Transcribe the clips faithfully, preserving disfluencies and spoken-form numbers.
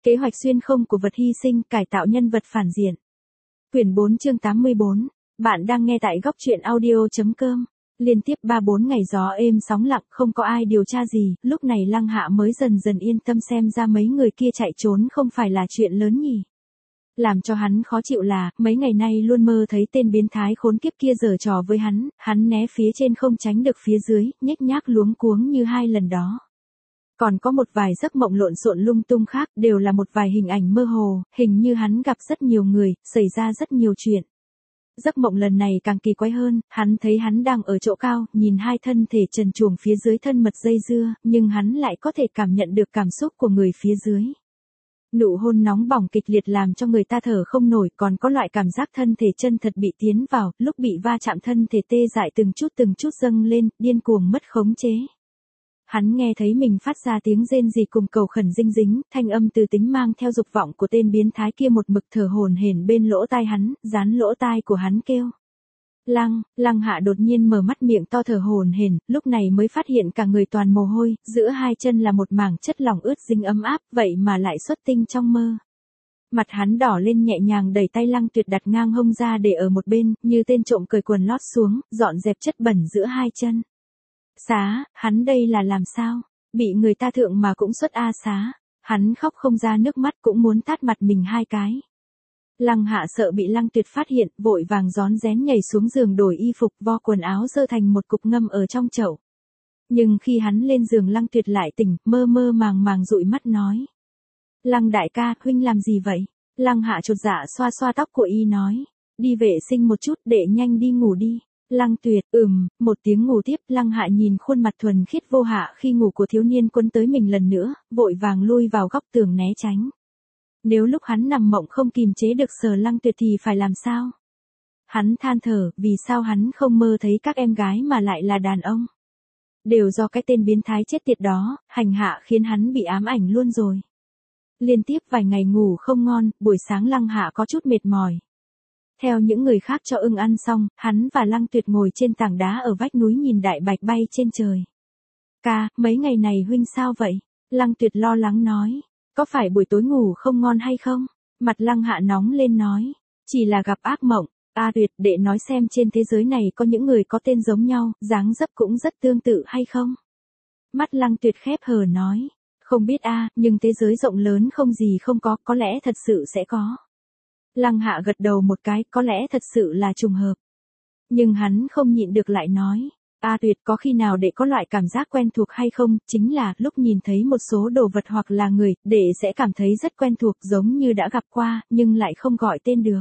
Kế hoạch xuyên không của vật hy sinh cải tạo nhân vật phản diện. Quyển bốn chương tám mươi bốn. Bạn đang nghe tại góc truyện audio.com. Liên tiếp ba bốn ngày gió êm sóng lặng, không có ai điều tra gì, lúc này Lăng Hạ mới dần dần yên tâm, xem ra mấy người kia chạy trốn không phải là chuyện lớn nhỉ. Làm cho hắn khó chịu là, mấy ngày nay luôn mơ thấy tên biến thái khốn kiếp kia giở trò với hắn, hắn né phía trên không tránh được phía dưới, nhếch nhác luống cuống như hai lần đó. Còn có một vài giấc mộng lộn xộn lung tung khác, đều là một vài hình ảnh mơ hồ, hình như hắn gặp rất nhiều người, xảy ra rất nhiều chuyện. Giấc mộng lần này càng kỳ quái hơn, hắn thấy hắn đang ở chỗ cao, nhìn hai thân thể trần truồng phía dưới thân mật dây dưa, nhưng hắn lại có thể cảm nhận được cảm xúc của người phía dưới. Nụ hôn nóng bỏng kịch liệt làm cho người ta thở không nổi, còn có loại cảm giác thân thể chân thật bị tiến vào, lúc bị va chạm thân thể tê dại từng chút từng chút dâng lên, điên cuồng mất khống chế. Hắn nghe thấy mình phát ra tiếng rên rỉ cùng cầu khẩn dinh dính, thanh âm từ tính mang theo dục vọng của tên biến thái kia một mực thở hổn hển bên lỗ tai hắn, dán lỗ tai của hắn kêu. Lăng, Lăng Hạ đột nhiên mở mắt miệng to thở hổn hển, lúc này mới phát hiện cả người toàn mồ hôi, giữa hai chân là một mảng chất lỏng ướt dính ấm áp, vậy mà lại xuất tinh trong mơ. Mặt hắn đỏ lên, nhẹ nhàng đẩy tay Lăng Tuyệt đặt ngang hông ra để ở một bên, như tên trộm cởi quần lót xuống, dọn dẹp chất bẩn giữa hai chân. Xá, hắn đây là làm sao? Bị người ta thượng mà cũng xuất a xá. Hắn khóc không ra nước mắt, cũng muốn tát mặt mình hai cái. Lăng Hạ sợ bị Lăng Tuyệt phát hiện, vội vàng rón rén nhảy xuống giường đổi y phục, vo quần áo dơ thành một cục ngâm ở trong chậu. Nhưng khi hắn lên giường Lăng Tuyệt lại tỉnh, mơ mơ màng màng dụi mắt nói. Lăng đại ca, huynh làm gì vậy? Lăng Hạ chột dạ xoa xoa tóc của y nói. Đi vệ sinh một chút, để nhanh đi ngủ đi. Lăng Tuyệt, ừm, một tiếng ngủ tiếp. Lăng Hạ nhìn khuôn mặt thuần khiết vô hạ khi ngủ của thiếu niên quấn tới mình lần nữa, vội vàng lui vào góc tường né tránh. Nếu lúc hắn nằm mộng không kìm chế được sờ Lăng Tuyệt thì phải làm sao? Hắn than thở, vì sao hắn không mơ thấy các em gái mà lại là đàn ông? Đều do cái tên biến thái chết tiệt đó, hành hạ khiến hắn bị ám ảnh luôn rồi. Liên tiếp vài ngày ngủ không ngon, buổi sáng Lăng Hạ có chút mệt mỏi. Theo những người khác cho ưng ăn xong, hắn và Lăng Tuyệt ngồi trên tảng đá ở vách núi nhìn đại bạch bay trên trời. Ca, mấy ngày này huynh sao vậy? Lăng Tuyệt lo lắng nói. Có phải buổi tối ngủ không ngon hay không? Mặt Lăng Hạ nóng lên nói. Chỉ là gặp ác mộng. A Tuyệt, để nói xem trên thế giới này có những người có tên giống nhau, dáng dấp cũng rất tương tự hay không? Mắt Lăng Tuyệt khép hờ nói. Không biết a, nhưng thế giới rộng lớn không gì không có, có lẽ thật sự sẽ có. Lăng Hạ gật đầu một cái, có lẽ thật sự là trùng hợp. Nhưng hắn không nhịn được lại nói. A Tuyệt, có khi nào để có loại cảm giác quen thuộc hay không, chính là lúc nhìn thấy một số đồ vật hoặc là người, để sẽ cảm thấy rất quen thuộc, giống như đã gặp qua, nhưng lại không gọi tên được.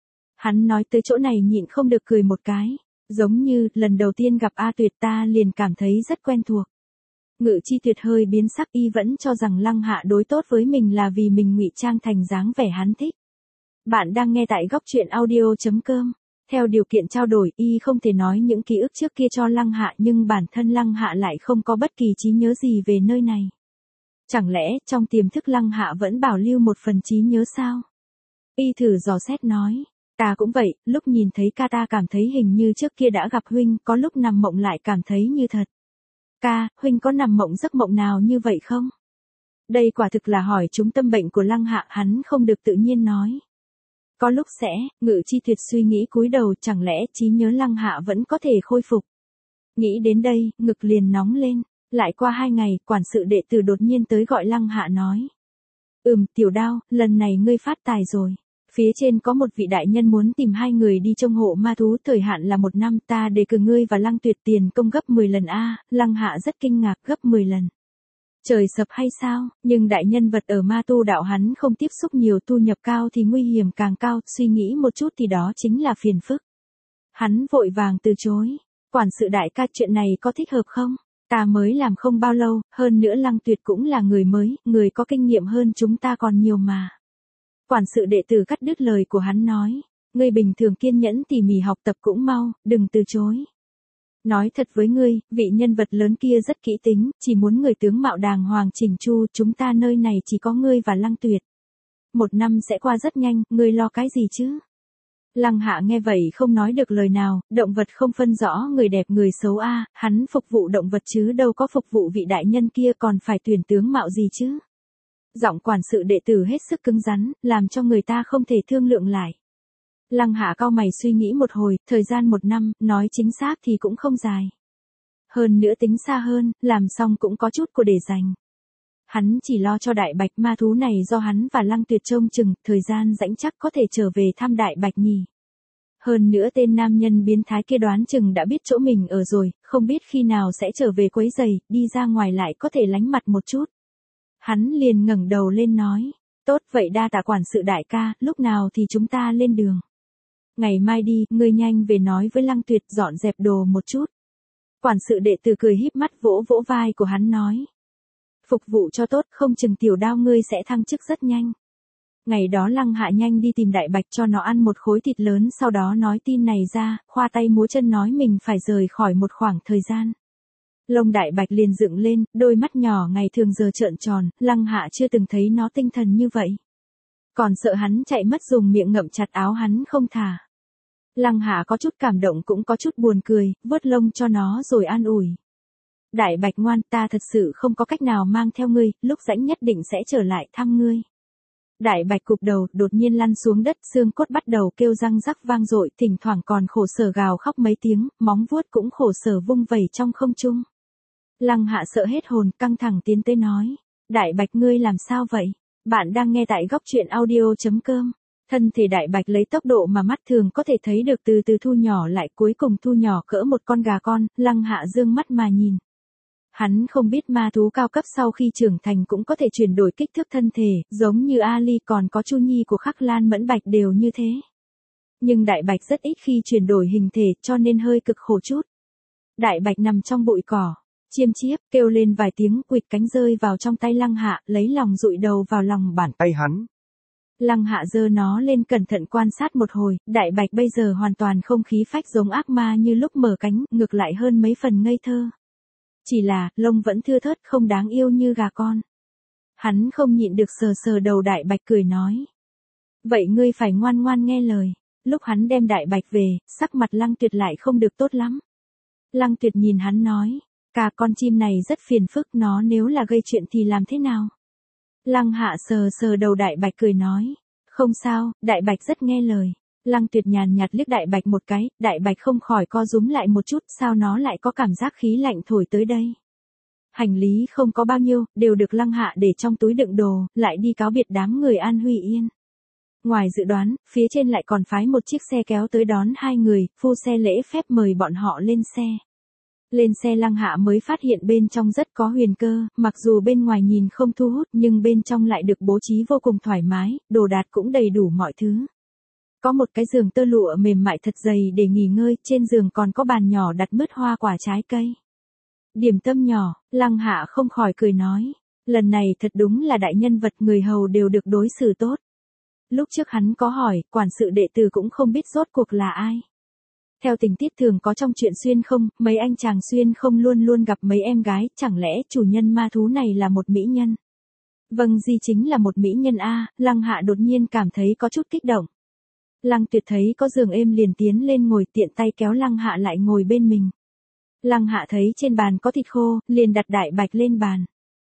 Hắn nói tới chỗ này nhịn không được cười một cái. Giống như, lần đầu tiên gặp A Tuyệt ta liền cảm thấy rất quen thuộc. Ngự Chi Tuyệt hơi biến sắc, y vẫn cho rằng Lăng Hạ đối tốt với mình là vì mình ngụy trang thành dáng vẻ hắn thích. Bạn đang nghe tại góc truyện audio.com. Theo điều kiện trao đổi, y không thể nói những ký ức trước kia cho Lăng Hạ, nhưng bản thân Lăng Hạ lại không có bất kỳ trí nhớ gì về nơi này. Chẳng lẽ, trong tiềm thức Lăng Hạ vẫn bảo lưu một phần trí nhớ sao? Y thử dò xét nói. Ta cũng vậy, lúc nhìn thấy ca ta cảm thấy hình như trước kia đã gặp huynh, có lúc nằm mộng lại cảm thấy như thật. Ca, huynh có nằm mộng giấc mộng nào như vậy không? Đây quả thực là hỏi trúng tâm bệnh của Lăng Hạ, hắn không được tự nhiên nói. Có lúc sẽ, Ngự Chi Tuyệt suy nghĩ cúi đầu, chẳng lẽ trí nhớ Lăng Hạ vẫn có thể khôi phục. Nghĩ đến đây, ngực liền nóng lên. Lại qua hai ngày, quản sự đệ tử đột nhiên tới gọi Lăng Hạ nói. Ừm, Tiểu Đao, lần này ngươi phát tài rồi. Phía trên có một vị đại nhân muốn tìm hai người đi trông hộ ma thú, thời hạn là một năm, ta đề cử ngươi và Lăng Tuyệt tiền công gấp mười lần a. Lăng Hạ rất kinh ngạc, gấp mười lần. Trời sập hay sao, nhưng đại nhân vật ở ma tu đạo hắn không tiếp xúc nhiều, thu nhập cao thì nguy hiểm càng cao, suy nghĩ một chút thì đó chính là phiền phức. Hắn vội vàng từ chối. Quản sự đại ca, chuyện này có thích hợp không? Ta mới làm không bao lâu, hơn nữa Lăng Tuyệt cũng là người mới, người có kinh nghiệm hơn chúng ta còn nhiều mà. Quản sự đệ tử cắt đứt lời của hắn nói. Ngươi bình thường kiên nhẫn tỉ mỉ học tập cũng mau, đừng từ chối. Nói thật với ngươi, vị nhân vật lớn kia rất kỹ tính, chỉ muốn người tướng mạo đàng hoàng chỉnh chu, chúng ta nơi này chỉ có ngươi và Lăng Tuyệt. Một năm sẽ qua rất nhanh, ngươi lo cái gì chứ? Lăng Hạ nghe vậy không nói được lời nào, động vật không phân rõ người đẹp người xấu a, hắn phục vụ động vật chứ đâu có phục vụ vị đại nhân kia, còn phải tuyển tướng mạo gì chứ? Giọng quản sự đệ tử hết sức cứng rắn, làm cho người ta không thể thương lượng lại. Lăng Hạ cau mày suy nghĩ một hồi, thời gian một năm, nói chính xác thì cũng không dài. Hơn nữa tính xa hơn, làm xong cũng có chút của để dành. Hắn chỉ lo cho Đại Bạch, ma thú này do hắn và Lăng Tuyệt trông chừng, thời gian rảnh chắc có thể trở về thăm Đại Bạch nhỉ. Hơn nữa tên nam nhân biến thái kia đoán chừng đã biết chỗ mình ở rồi, không biết khi nào sẽ trở về quấy giày, đi ra ngoài lại có thể lánh mặt một chút. Hắn liền ngẩng đầu lên nói, tốt vậy đa tạ quản sự đại ca, lúc nào thì chúng ta lên đường. Ngày mai đi, ngươi nhanh về nói với Lăng Tuyệt dọn dẹp đồ một chút. Quản sự đệ tử cười híp mắt vỗ vỗ vai của hắn nói. Phục vụ cho tốt, không chừng tiểu đao ngươi sẽ thăng chức rất nhanh. Ngày đó Lăng Hạ nhanh đi tìm Đại Bạch cho nó ăn một khối thịt lớn, sau đó nói tin này ra, khoa tay múa chân nói mình phải rời khỏi một khoảng thời gian. Lông Đại Bạch liền dựng lên, đôi mắt nhỏ ngày thường giờ trợn tròn, Lăng Hạ chưa từng thấy nó tinh thần như vậy. Còn sợ hắn chạy mất dùng miệng ngậm chặt áo hắn không thả. Lăng Hạ có chút cảm động cũng có chút buồn cười, vuốt lông cho nó rồi an ủi. Đại Bạch ngoan, ta thật sự không có cách nào mang theo ngươi, lúc rảnh nhất định sẽ trở lại thăm ngươi. Đại Bạch cụp đầu, đột nhiên lăn xuống đất, xương cốt bắt đầu kêu răng rắc vang dội, thỉnh thoảng còn khổ sở gào khóc mấy tiếng, móng vuốt cũng khổ sở vung vẩy trong không trung. Lăng Hạ sợ hết hồn, căng thẳng tiến tới nói, Đại Bạch ngươi làm sao vậy? Bạn đang nghe tại góc truyện audio chấm com. Thân thể Đại Bạch lấy tốc độ mà mắt thường có thể thấy được từ từ thu nhỏ lại, cuối cùng thu nhỏ cỡ một con gà con. Lăng Hạ dương mắt mà nhìn. Hắn không biết ma thú cao cấp sau khi trưởng thành cũng có thể chuyển đổi kích thước thân thể, giống như Ali còn có Chu Nhi của Khắc Lan Mẫn Bạch đều như thế. Nhưng Đại Bạch rất ít khi chuyển đổi hình thể, cho nên hơi cực khổ chút. Đại Bạch nằm trong bụi cỏ, chiêm chiếp, kêu lên vài tiếng, quỵt cánh rơi vào trong tay Lăng Hạ, lấy lòng dụi đầu vào lòng bàn tay hắn. Lăng Hạ giơ nó lên cẩn thận quan sát một hồi, Đại Bạch bây giờ hoàn toàn không khí phách giống ác ma như lúc mở cánh, ngược lại hơn mấy phần ngây thơ. Chỉ là, lông vẫn thưa thớt không đáng yêu như gà con. Hắn không nhịn được sờ sờ đầu Đại Bạch cười nói. Vậy ngươi phải ngoan ngoan nghe lời. Lúc hắn đem Đại Bạch về, sắc mặt Lăng Tuyệt lại không được tốt lắm. Lăng Tuyệt nhìn hắn nói, cả con chim này rất phiền phức, nó nếu là gây chuyện thì làm thế nào? Lăng Hạ sờ sờ đầu Đại Bạch cười nói, không sao, Đại Bạch rất nghe lời. Lăng Tuyệt nhàn nhạt liếc Đại Bạch một cái, Đại Bạch không khỏi co rúm lại một chút, sao nó lại có cảm giác khí lạnh thổi tới đây. Hành lý không có bao nhiêu, đều được Lăng Hạ để trong túi đựng đồ, lại đi cáo biệt đám người An Huy Yên. Ngoài dự đoán, phía trên lại còn phái một chiếc xe kéo tới đón hai người, phu xe lễ phép mời bọn họ lên xe. Lên xe Lăng Hạ mới phát hiện bên trong rất có huyền cơ, mặc dù bên ngoài nhìn không thu hút nhưng bên trong lại được bố trí vô cùng thoải mái, đồ đạc cũng đầy đủ mọi thứ. Có một cái giường tơ lụa mềm mại thật dày để nghỉ ngơi, trên giường còn có bàn nhỏ đặt mứt hoa quả trái cây. Điểm tâm nhỏ, Lăng Hạ không khỏi cười nói, lần này thật đúng là đại nhân vật, người hầu đều được đối xử tốt. Lúc trước hắn có hỏi, quản sự đệ tử cũng không biết rốt cuộc là ai. Theo tình tiết thường có trong chuyện xuyên không, mấy anh chàng xuyên không luôn luôn gặp mấy em gái, chẳng lẽ chủ nhân ma thú này là một mỹ nhân? Vâng, Di chính là một mỹ nhân a. Lăng Hạ đột nhiên cảm thấy có chút kích động. Lăng Tuyệt thấy có giường êm liền tiến lên ngồi, tiện tay kéo Lăng Hạ lại ngồi bên mình. Lăng Hạ thấy trên bàn có thịt khô, liền đặt Đại Bạch lên bàn.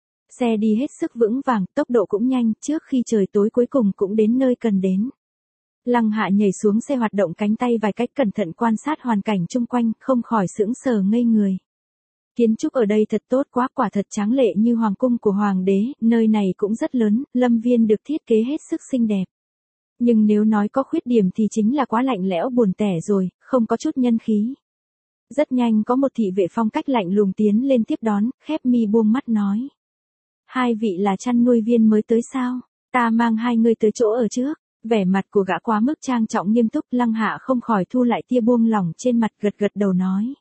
Xe đi hết sức vững vàng, tốc độ cũng nhanh, trước khi trời tối cuối cùng cũng đến nơi cần đến. Lăng Hạ nhảy xuống xe, hoạt động cánh tay vài cách, cẩn thận quan sát hoàn cảnh chung quanh, không khỏi sững sờ ngây người. Kiến trúc ở đây thật tốt quá, quả thật tráng lệ như hoàng cung của hoàng đế, nơi này cũng rất lớn, lâm viên được thiết kế hết sức xinh đẹp. Nhưng nếu nói có khuyết điểm thì chính là quá lạnh lẽo buồn tẻ rồi, không có chút nhân khí. Rất nhanh có một thị vệ phong cách lạnh lùng tiến lên tiếp đón, khép mi buông mắt nói. Hai vị là chăn nuôi viên mới tới sao? Ta mang hai người tới chỗ ở trước. Vẻ mặt của gã quá mức trang trọng nghiêm túc, Lăng Hạ không khỏi thu lại tia buông lỏng trên mặt, gật gật đầu nói.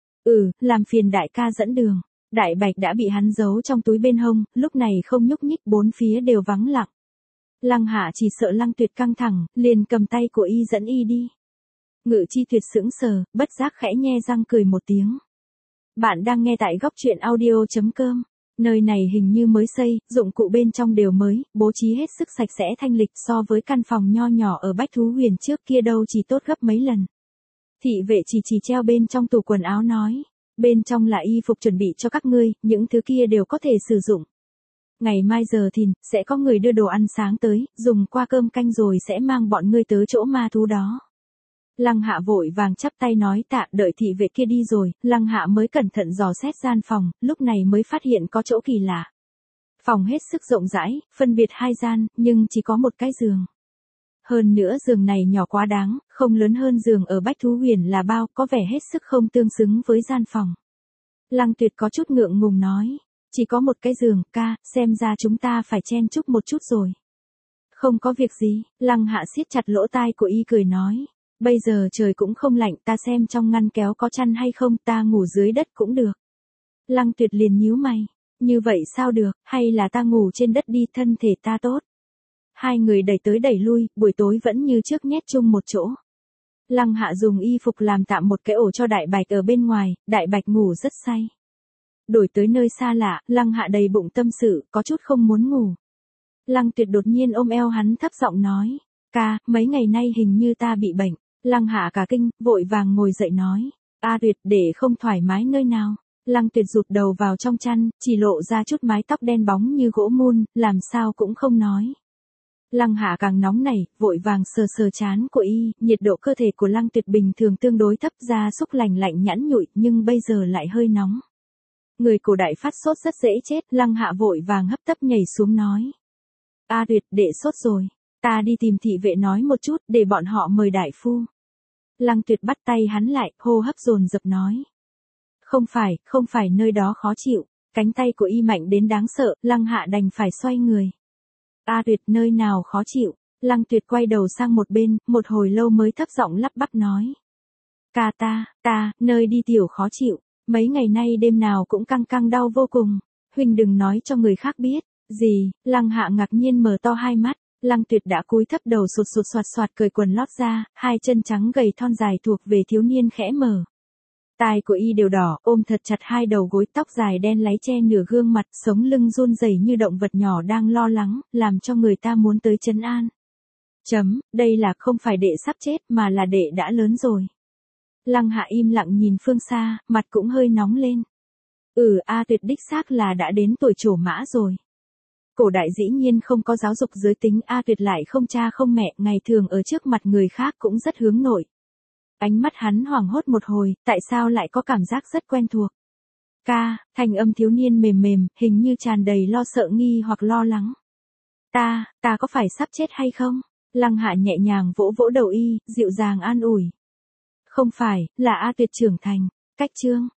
Ừ, làm phiền đại ca dẫn đường. Đại Bạch đã bị hắn giấu trong túi bên hông, lúc này không nhúc nhích, bốn phía đều vắng lặng. Lăng Hạ chỉ sợ Lăng Tuyệt căng thẳng, liền cầm tay của y dẫn y đi. Ngự Chi Tuyệt sững sờ, bất giác khẽ nhe răng cười một tiếng. Bạn đang nghe tại góc truyện audio chấm com. Nơi này hình như mới xây, dụng cụ bên trong đều mới, bố trí hết sức sạch sẽ thanh lịch, so với căn phòng nho nhỏ ở Bách Thú Huyền trước kia đâu chỉ tốt gấp mấy lần. Thị vệ chỉ chỉ treo bên trong tủ quần áo nói, bên trong là y phục chuẩn bị cho các ngươi, những thứ kia đều có thể sử dụng. Ngày mai giờ thìn, sẽ có người đưa đồ ăn sáng tới, dùng qua cơm canh rồi sẽ mang bọn ngươi tới chỗ ma thú đó. Lăng Hạ vội vàng chắp tay nói tạ, đợi thị vệ kia đi rồi, Lăng Hạ mới cẩn thận dò xét gian phòng, lúc này mới phát hiện có chỗ kỳ lạ. Phòng hết sức rộng rãi, phân biệt hai gian, nhưng chỉ có một cái giường. Hơn nữa giường này nhỏ quá đáng, không lớn hơn giường ở Bách Thú Huyền là bao, có vẻ hết sức không tương xứng với gian phòng. Lăng Tuyệt có chút ngượng ngùng nói, chỉ có một cái giường, ca, xem ra chúng ta phải chen chúc một chút rồi. Không có việc gì, Lăng Hạ siết chặt lỗ tai của y cười nói, bây giờ trời cũng không lạnh, ta xem trong ngăn kéo có chăn hay không, ta ngủ dưới đất cũng được. Lăng Tuyệt liền nhíu mày, như vậy sao được, hay là ta ngủ trên đất đi, thân thể ta tốt. Hai người đẩy tới đẩy lui, buổi tối vẫn như trước nhét chung một chỗ. Lăng Hạ dùng y phục làm tạm một cái ổ cho Đại Bạch ở bên ngoài, Đại Bạch ngủ rất say. Đổi tới nơi xa lạ, Lăng Hạ đầy bụng tâm sự, có chút không muốn ngủ. Lăng Tuyệt đột nhiên ôm eo hắn thấp giọng nói, ca, mấy ngày nay hình như ta bị bệnh. Lăng Hạ cả kinh, vội vàng ngồi dậy nói, a Tuyệt, để không thoải mái nơi nào. Lăng Tuyệt rụt đầu vào trong chăn, chỉ lộ ra chút mái tóc đen bóng như gỗ mun, làm sao cũng không nói. Lăng Hạ càng nóng nảy, vội vàng sờ sờ trán của y, nhiệt độ cơ thể của Lăng Tuyệt bình thường tương đối thấp, da xúc lành lạnh nhẵn nhụi, nhưng bây giờ lại hơi nóng. Người cổ đại phát sốt rất dễ chết, Lăng Hạ vội vàng hấp tấp nhảy xuống nói. A Tuyệt, đệ sốt rồi, ta đi tìm thị vệ nói một chút, để bọn họ mời đại phu. Lăng Tuyệt bắt tay hắn lại, hô hấp dồn dập nói. Không phải, không phải nơi đó khó chịu, cánh tay của y mạnh đến đáng sợ, Lăng Hạ đành phải xoay người. A Tuyệt, nơi nào khó chịu, Lăng Tuyệt quay đầu sang một bên, một hồi lâu mới thấp giọng lắp bắp nói. Ca ta, ta, nơi đi tiểu khó chịu, mấy ngày nay đêm nào cũng căng căng đau vô cùng, huynh đừng nói cho người khác biết. Gì, Lăng Hạ ngạc nhiên mở to hai mắt, Lăng Tuyệt đã cúi thấp đầu sụt sụt soạt soạt cởi quần lót ra, hai chân trắng gầy thon dài thuộc về thiếu niên khẽ mở. Tai của y đều đỏ, ôm thật chặt hai đầu gối, tóc dài đen láy che nửa gương mặt, sống lưng run rẩy như động vật nhỏ đang lo lắng, làm cho người ta muốn tới trấn an. Chấm, đây là không phải đệ sắp chết mà là đệ đã lớn rồi. Lăng Hạ im lặng nhìn phương xa, mặt cũng hơi nóng lên. Ừ, A Tuyệt đích xác là đã đến tuổi trổ mã rồi. Cổ đại dĩ nhiên không có giáo dục giới tính, A Tuyệt lại không cha không mẹ, ngày thường ở trước mặt người khác cũng rất hướng nội. Ánh mắt hắn hoảng hốt một hồi, tại sao lại có cảm giác rất quen thuộc. Ca, thanh âm thiếu niên mềm mềm, hình như tràn đầy lo sợ nghi hoặc lo lắng. Ta, ta có phải sắp chết hay không? Lăng Hạ nhẹ nhàng vỗ vỗ đầu y, dịu dàng an ủi. Không phải, là A Tuyệt trưởng thành. Cách chương